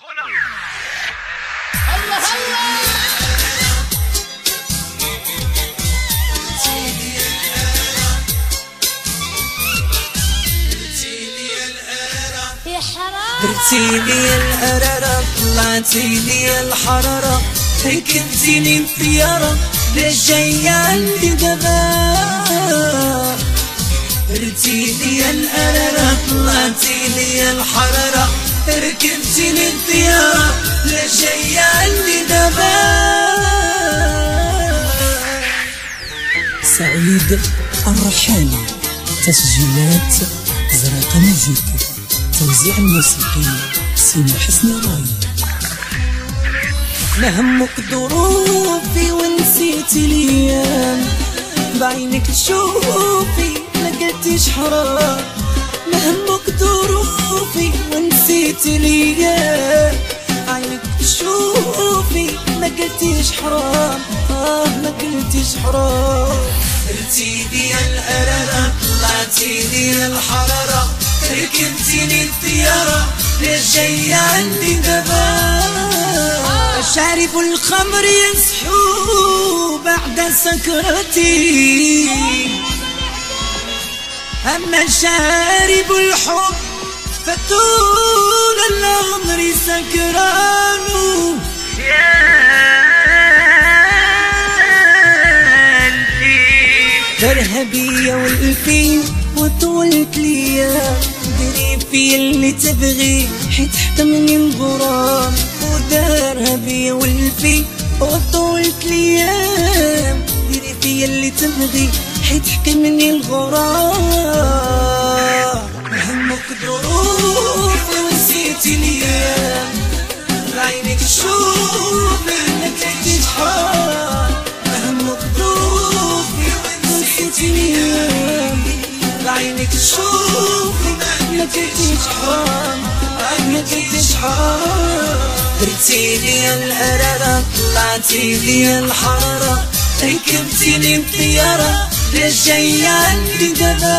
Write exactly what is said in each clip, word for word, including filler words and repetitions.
درتيلي القرارة طلعتيلي الحرارة ركبتيني الطيارة ليش جاية عندي دابا. درتيلي القرارة طلعتيلي الحرارة ركبتيني الطيارة ليش جاية عندي دابا. سعيد الرحالي، تسجيلات زرقاء ميوزيك، توزيع الموسيقي سيما حسني راي. ما همك ظروفي ونسيتي الايام، بعينك تشوفي ما قلتيش حرام. ما همك ظروفي ونسيتي الايام، عينك تشوفي ما قلتيش حرام. اه ما قلتيش حرام. درتيلي القرارة طلعتيلي الحرارة ركبتيني الطيارة ليش جاية عندي دابا. شارب الخمر يصحو بعد سكرتي، أما شارب الحب فطول العمر سكران. ترهبية والفين وطولت ليا، ديري في اللي تبغي حيت حكمني الغرام. ودرهبية والفين وطولت ليا، ديري في اللي تبغي حيت حكمني الغرام. همك ظروفي ونسيتي الايام، بعينك تشوفي ما كنتيش حرام. همك ظروفي ونسيتي الايام، بعينك تشوفي ما كنتيش حرام. ما كنتيش حرام. درتيلي القرارة طلعتيلي الحرارة ركبتيني الطيارة ليش جاية عندي دابا.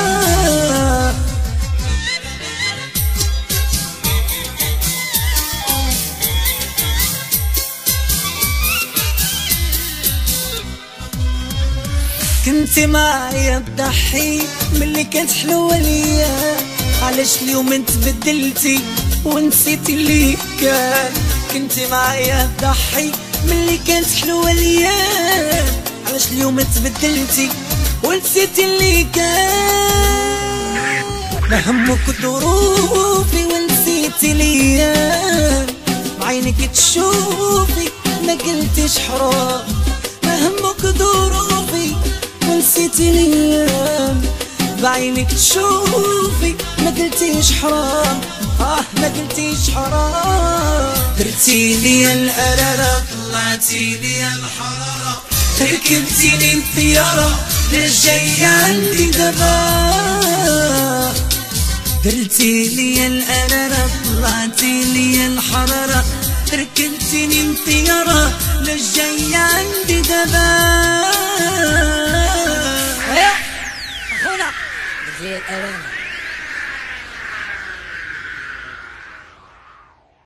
كنتي معايا تضحي ملي كانت حلوة ليا، علاش اليوم انت بدلتي ونسيتي اللي كان. كنتي معايا تضحي ملي كانت حلوة ليا، علاش اليوم انت بدلتي ونسيتي اللي كان. ما همك ظروفي ونسيتي الايام، بعينك تشوفي ما قلتيش حرام. ما همك ظروفي ونسيتي الايام، بعينك تشوفي ما قلتيش حرام. اه ما قلتيش حرام. درتيلي القرارة طلعتيلي الحرارة ركبتيني الطيارة ليش جاية عندي دابا. درتيلي القرارة طلعتيلي الحرارة ركبتيني الطيارة ليش جاية عندي دابا. هنا